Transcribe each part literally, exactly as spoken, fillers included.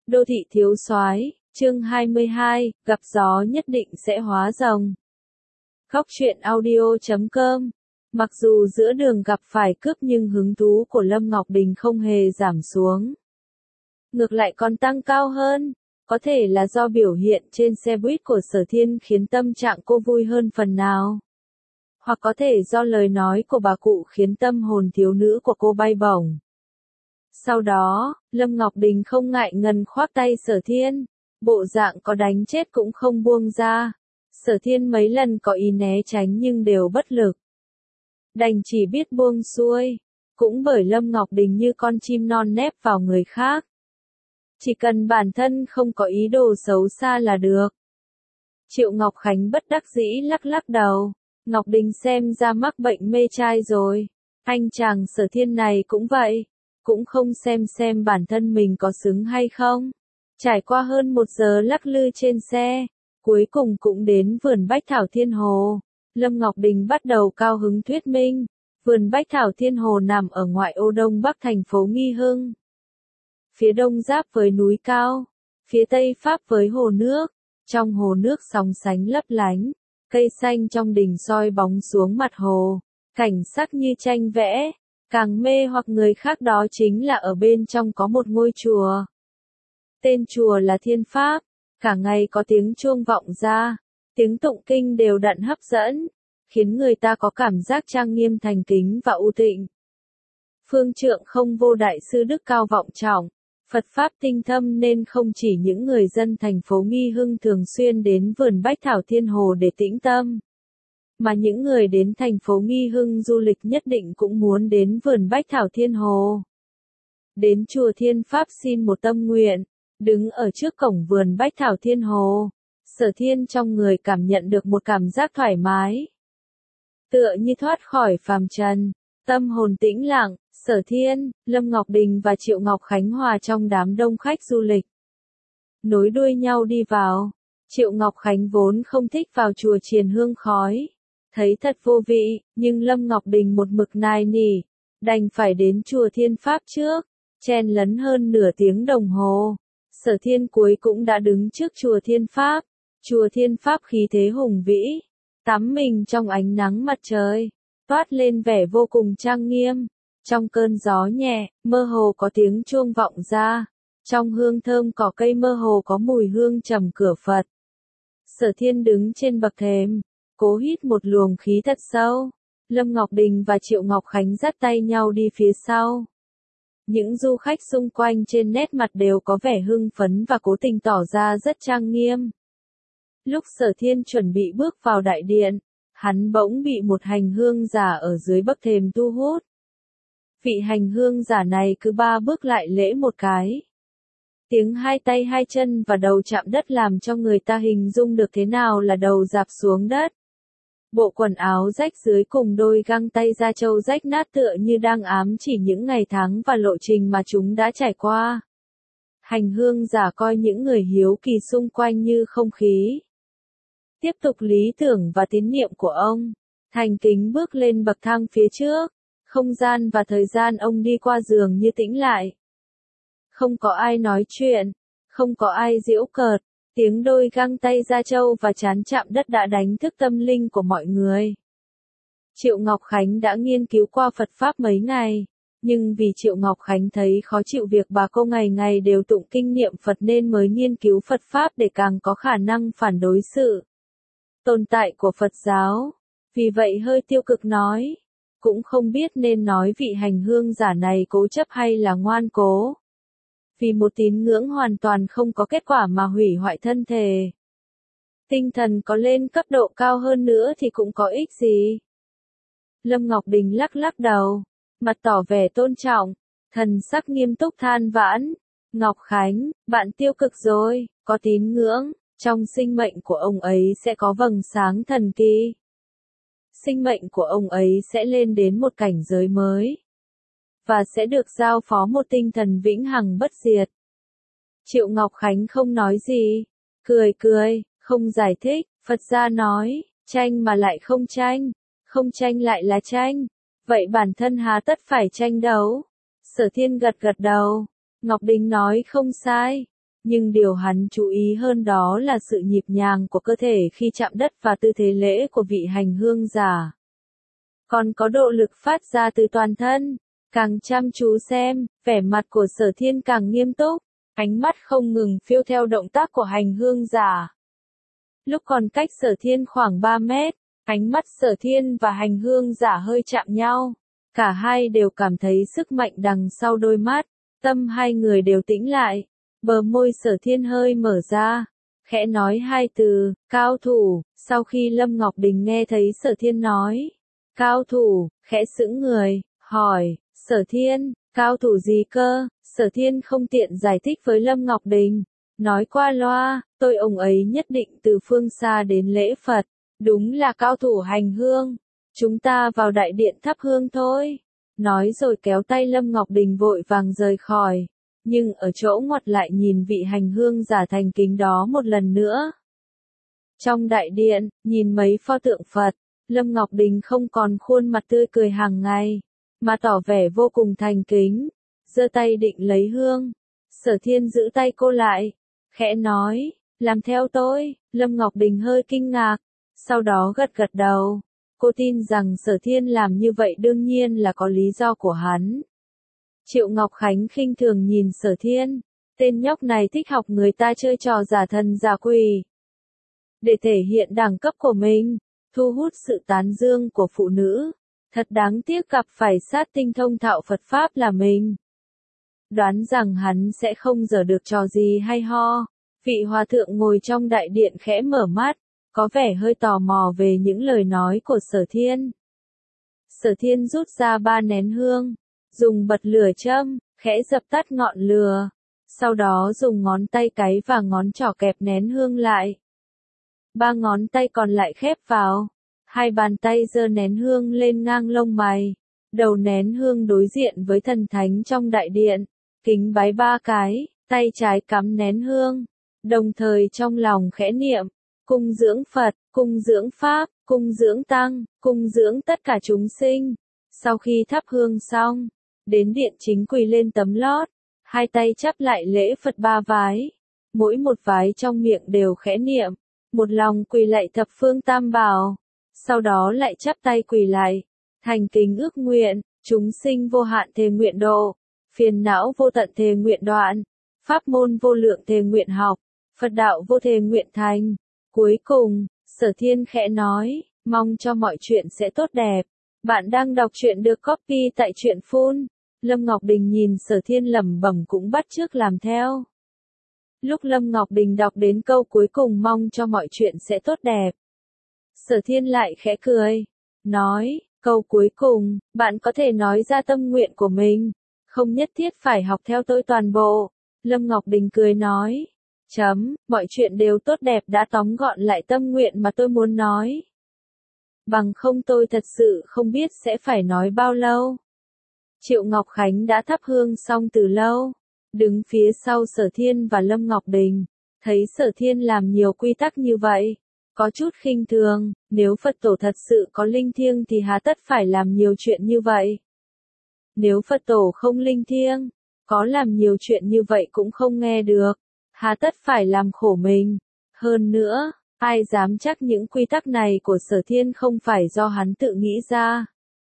Đô thị thiếu soái, chương hai mươi hai, gặp gió nhất định sẽ hóa rồng. Góc truyện audio chấm com. Mặc dù giữa đường gặp phải cướp nhưng hứng thú của Lâm Ngọc Đình không hề giảm xuống. Ngược lại còn tăng cao hơn, có thể là do biểu hiện trên xe buýt của Sở Thiên khiến tâm trạng cô vui hơn phần nào. Hoặc có thể do lời nói của bà cụ khiến tâm hồn thiếu nữ của cô bay bổng. Sau đó, Lâm Ngọc Đình không ngại ngần khoác tay Sở Thiên, bộ dạng có đánh chết cũng không buông ra. Sở Thiên mấy lần có ý né tránh nhưng đều bất lực. Đành chỉ biết buông xuôi, cũng bởi Lâm Ngọc Đình như con chim non nép vào người khác. Chỉ cần bản thân không có ý đồ xấu xa là được. Triệu Ngọc Khánh bất đắc dĩ lắc lắc đầu, Ngọc Đình xem ra mắc bệnh mê trai rồi. Anh chàng Sở Thiên này cũng vậy, cũng không xem xem bản thân mình có xứng hay không. Trải qua hơn một giờ lắc lư trên xe, cuối cùng cũng đến vườn Bách Thảo Thiên Hồ. Lâm Ngọc Đình bắt đầu cao hứng thuyết minh, vườn Bách Thảo Thiên Hồ nằm ở ngoại ô đông bắc thành phố Nghi Hưng. Phía đông giáp với núi cao, phía tây pháp với hồ nước, trong hồ nước sóng sánh lấp lánh, cây xanh trong đình soi bóng xuống mặt hồ, cảnh sắc như tranh vẽ. Càng mê hoặc người khác đó chính là ở bên trong có một ngôi chùa. Tên chùa là Thiên Pháp, cả ngày có tiếng chuông vọng ra, tiếng tụng kinh đều đặn hấp dẫn, khiến người ta có cảm giác trang nghiêm thành kính và u tịnh. Phương trượng không vô đại sư đức cao vọng trọng, Phật Pháp tinh thâm nên không chỉ những người dân thành phố Nghi Hưng thường xuyên đến vườn Bách Thảo Thiên Hồ để tĩnh tâm. Mà những người đến thành phố Nghi Hưng du lịch nhất định cũng muốn đến vườn Bách Thảo Thiên Hồ. Đến chùa Thiên Pháp xin một tâm nguyện, đứng ở trước cổng vườn Bách Thảo Thiên Hồ, Sở Thiên trong người cảm nhận được một cảm giác thoải mái. Tựa như thoát khỏi phàm trần, tâm hồn tĩnh lặng, Sở Thiên, Lâm Ngọc Đình và Triệu Ngọc Khánh hòa trong đám đông khách du lịch. Nối đuôi nhau đi vào, Triệu Ngọc Khánh vốn không thích vào chùa triền hương khói. Thấy thật vô vị, nhưng Lâm Ngọc Đình một mực nài nỉ, đành phải đến chùa Thiên Pháp trước, chen lấn hơn nửa tiếng đồng hồ. Sở Thiên cuối cũng đã đứng trước chùa Thiên Pháp. Chùa Thiên Pháp khí thế hùng vĩ, tắm mình trong ánh nắng mặt trời, toát lên vẻ vô cùng trang nghiêm. Trong cơn gió nhẹ, mơ hồ có tiếng chuông vọng ra, trong hương thơm cỏ cây mơ hồ có mùi hương trầm cửa Phật. Sở Thiên đứng trên bậc thềm, cố hít một luồng khí thật sâu. Lâm Ngọc Đình và Triệu Ngọc Khánh dắt tay nhau đi phía sau. Những du khách xung quanh trên nét mặt đều có vẻ hưng phấn và cố tình tỏ ra rất trang nghiêm. Lúc Sở Thiên chuẩn bị bước vào đại điện, hắn bỗng bị một hành hương giả ở dưới bậc thềm thu hút. Vị hành hương giả này cứ ba bước lại lễ một cái. Tiếng hai tay hai chân và đầu chạm đất làm cho người ta hình dung được thế nào là đầu rạp xuống đất. Bộ quần áo rách dưới cùng đôi găng tay da trâu rách nát tựa như đang ám chỉ những ngày tháng và lộ trình mà chúng đã trải qua. Hành hương giả coi những người hiếu kỳ xung quanh như không khí. Tiếp tục lý tưởng và tín niệm của ông, thành kính bước lên bậc thang phía trước, không gian và thời gian ông đi qua dường như tĩnh lại. Không có ai nói chuyện, không có ai giễu cợt. Tiếng đôi găng tay da trâu và chán chạm đất đã đánh thức tâm linh của mọi người. Triệu Ngọc Khánh đã nghiên cứu qua Phật Pháp mấy ngày, nhưng vì Triệu Ngọc Khánh thấy khó chịu việc bà cô ngày ngày đều tụng kinh niệm Phật nên mới nghiên cứu Phật Pháp để càng có khả năng phản đối sự tồn tại của Phật giáo. Vì vậy hơi tiêu cực nói, cũng không biết nên nói vị hành hương giả này cố chấp hay là ngoan cố. Vì một tín ngưỡng hoàn toàn không có kết quả mà hủy hoại thân thể. Tinh thần có lên cấp độ cao hơn nữa thì cũng có ích gì. Lâm Ngọc Đình lắc lắc đầu, mặt tỏ vẻ tôn trọng, thần sắc nghiêm túc than vãn. Ngọc Khánh, bạn tiêu cực rồi, có tín ngưỡng, trong sinh mệnh của ông ấy sẽ có vầng sáng thần kỳ. Sinh mệnh của ông ấy sẽ lên đến một cảnh giới mới. Và sẽ được giao phó một tinh thần vĩnh hằng bất diệt. Triệu Ngọc Khánh không nói gì, cười cười, không giải thích. Phật gia nói, tranh mà lại không tranh, không tranh lại là tranh, vậy bản thân hà tất phải tranh đấu. Sở Thiên gật gật đầu, Ngọc Đình nói không sai, nhưng điều hắn chú ý hơn đó là sự nhịp nhàng của cơ thể khi chạm đất và tư thế lễ của vị hành hương giả. Còn có độ lực phát ra từ toàn thân. Càng chăm chú xem, vẻ mặt của Sở Thiên càng nghiêm túc, ánh mắt không ngừng phiêu theo động tác của hành hương giả. Lúc còn cách Sở Thiên khoảng ba mét, ánh mắt Sở Thiên và hành hương giả hơi chạm nhau. Cả hai đều cảm thấy sức mạnh đằng sau đôi mắt, tâm hai người đều tĩnh lại. Bờ môi Sở Thiên hơi mở ra, khẽ nói hai từ, cao thủ. Sau khi Lâm Ngọc Đình nghe thấy Sở Thiên nói, cao thủ, khẽ sững người, hỏi, Sở Thiên, cao thủ gì cơ? Sở Thiên không tiện giải thích với Lâm Ngọc Đình, nói qua loa, tôi ông ấy nhất định từ phương xa đến lễ Phật, đúng là cao thủ hành hương, chúng ta vào đại điện thắp hương thôi. Nói rồi kéo tay Lâm Ngọc Đình vội vàng rời khỏi, nhưng ở chỗ ngoặt lại nhìn vị hành hương giả thành kính đó một lần nữa. Trong đại điện, nhìn mấy pho tượng Phật, Lâm Ngọc Đình không còn khuôn mặt tươi cười hàng ngày, mà tỏ vẻ vô cùng thành kính, giơ tay định lấy hương. Sở Thiên giữ tay cô lại, khẽ nói, làm theo tôi. Lâm Ngọc Đình hơi kinh ngạc, sau đó gật gật đầu. Cô tin rằng Sở Thiên làm như vậy đương nhiên là có lý do của hắn. Triệu Ngọc Khánh khinh thường nhìn Sở Thiên, tên nhóc này thích học người ta chơi trò giả thần giả quỷ. Để thể hiện đẳng cấp của mình, thu hút sự tán dương của phụ nữ. Thật đáng tiếc gặp phải sát tinh thông thạo Phật Pháp là mình. Đoán rằng hắn sẽ không giở được trò gì hay ho. Vị hòa thượng ngồi trong đại điện khẽ mở mắt, có vẻ hơi tò mò về những lời nói của Sở Thiên. Sở Thiên rút ra ba nén hương, dùng bật lửa châm, khẽ dập tắt ngọn lửa. Sau đó dùng ngón tay cái và ngón trỏ kẹp nén hương lại. Ba ngón tay còn lại khép vào. Hai bàn tay giơ nén hương lên ngang lông mày. Đầu nén hương đối diện với thần thánh trong đại điện. Kính bái ba cái, tay trái cắm nén hương. Đồng thời trong lòng khẽ niệm, cung dưỡng Phật, cung dưỡng Pháp, cung dưỡng Tăng, cung dưỡng tất cả chúng sinh. Sau khi thắp hương xong, đến điện chính quỳ lên tấm lót. Hai tay chắp lại lễ Phật ba vái. Mỗi một vái trong miệng đều khẽ niệm. Một lòng quỳ lạy thập phương tam bảo. Sau đó lại chắp tay quỳ lại, thành kính ước nguyện, chúng sinh vô hạn thề nguyện độ, phiền não vô tận thề nguyện đoạn, pháp môn vô lượng thề nguyện học, Phật đạo vô thề nguyện thành. Cuối cùng, Sở Thiên khẽ nói, mong cho mọi chuyện sẽ tốt đẹp. Bạn đang đọc truyện được copy tại truyện phun. Lâm Ngọc Đình nhìn Sở Thiên lẩm bẩm cũng bắt chước làm theo. Lúc Lâm Ngọc Đình đọc đến câu cuối cùng mong cho mọi chuyện sẽ tốt đẹp, Sở Thiên lại khẽ cười, nói, câu cuối cùng, bạn có thể nói ra tâm nguyện của mình, không nhất thiết phải học theo tôi toàn bộ. Lâm Ngọc Đình cười nói, chấm, mọi chuyện đều tốt đẹp đã tóm gọn lại tâm nguyện mà tôi muốn nói. Bằng không tôi thật sự không biết sẽ phải nói bao lâu. Triệu Ngọc Khánh đã thắp hương xong từ lâu, đứng phía sau Sở Thiên và Lâm Ngọc Đình, thấy Sở Thiên làm nhiều quy tắc như vậy, có chút khinh thường, nếu Phật tổ thật sự có linh thiêng thì hà tất phải làm nhiều chuyện như vậy. Nếu Phật tổ không linh thiêng, có làm nhiều chuyện như vậy cũng không nghe được, hà tất phải làm khổ mình. Hơn nữa, ai dám chắc những quy tắc này của Sở Thiên không phải do hắn tự nghĩ ra.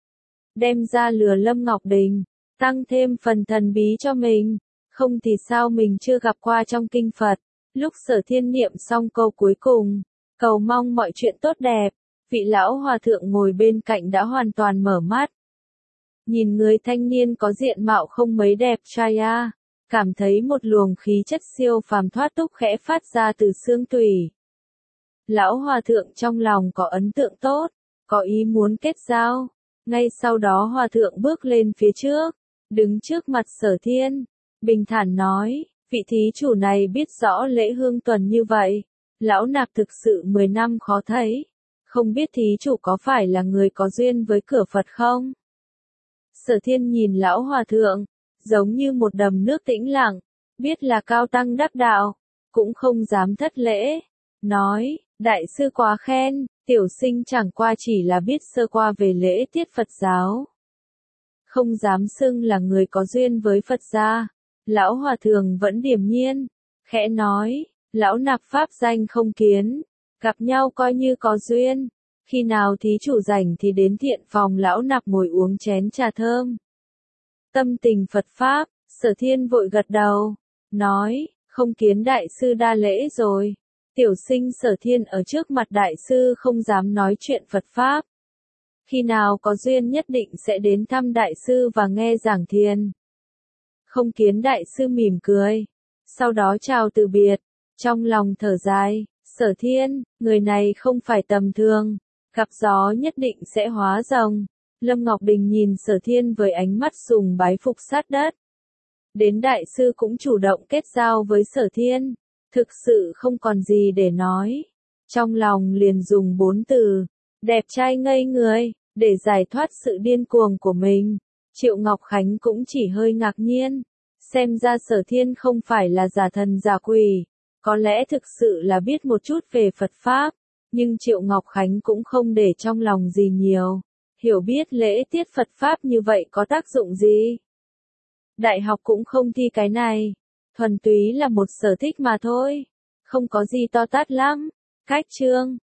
Đem ra lừa Lâm Ngọc Đình, tăng thêm phần thần bí cho mình, không thì sao mình chưa gặp qua trong kinh Phật. Lúc Sở Thiên niệm xong câu cuối cùng, cầu mong mọi chuyện tốt đẹp, vị lão hòa thượng ngồi bên cạnh đã hoàn toàn mở mắt. Nhìn người thanh niên có diện mạo không mấy đẹp trai a, cảm thấy một luồng khí chất siêu phàm thoát tục khẽ phát ra từ xương tủy. Lão hòa thượng trong lòng có ấn tượng tốt, có ý muốn kết giao. Ngay sau đó hòa thượng bước lên phía trước, đứng trước mặt Sở Thiên, bình thản nói, vị thí chủ này biết rõ lễ hương tuần như vậy, lão nạp thực sự mười năm khó thấy, không biết thí chủ có phải là người có duyên với cửa Phật không? Sở Thiên nhìn lão hòa thượng, giống như một đầm nước tĩnh lặng, biết là cao tăng đắc đạo, cũng không dám thất lễ, nói, đại sư quá khen, tiểu sinh chẳng qua chỉ là biết sơ qua về lễ tiết Phật giáo. Không dám xưng là người có duyên với Phật gia. Lão hòa thượng vẫn điềm nhiên, khẽ nói, lão nạp pháp danh Không Kiến, gặp nhau coi như có duyên, khi nào thí chủ rảnh thì đến thiện phòng lão nạp ngồi uống chén trà thơm. Tâm tình Phật Pháp, Sở Thiên vội gật đầu, nói, Không Kiến đại sư đa lễ rồi. Tiểu sinh Sở Thiên ở trước mặt đại sư không dám nói chuyện Phật Pháp. Khi nào có duyên nhất định sẽ đến thăm đại sư và nghe giảng thiền. Không Kiến đại sư mỉm cười, sau đó chào từ biệt, trong lòng thở dài, Sở Thiên, người này không phải tầm thường, gặp gió nhất định sẽ hóa rồng. Lâm Ngọc Đình nhìn Sở Thiên với ánh mắt sùng bái phục sát đất. Đến đại sư cũng chủ động kết giao với Sở Thiên, thực sự không còn gì để nói. Trong lòng liền dùng bốn từ, đẹp trai ngây người, để giải thoát sự điên cuồng của mình. Triệu Ngọc Khánh cũng chỉ hơi ngạc nhiên, xem ra Sở Thiên không phải là giả thần giả quỷ, có lẽ thực sự là biết một chút về Phật Pháp, nhưng Triệu Ngọc Khánh cũng không để trong lòng gì nhiều, hiểu biết lễ tiết Phật Pháp như vậy có tác dụng gì. Đại học cũng không thi cái này, thuần túy là một sở thích mà thôi, không có gì to tát lắm. Cách chương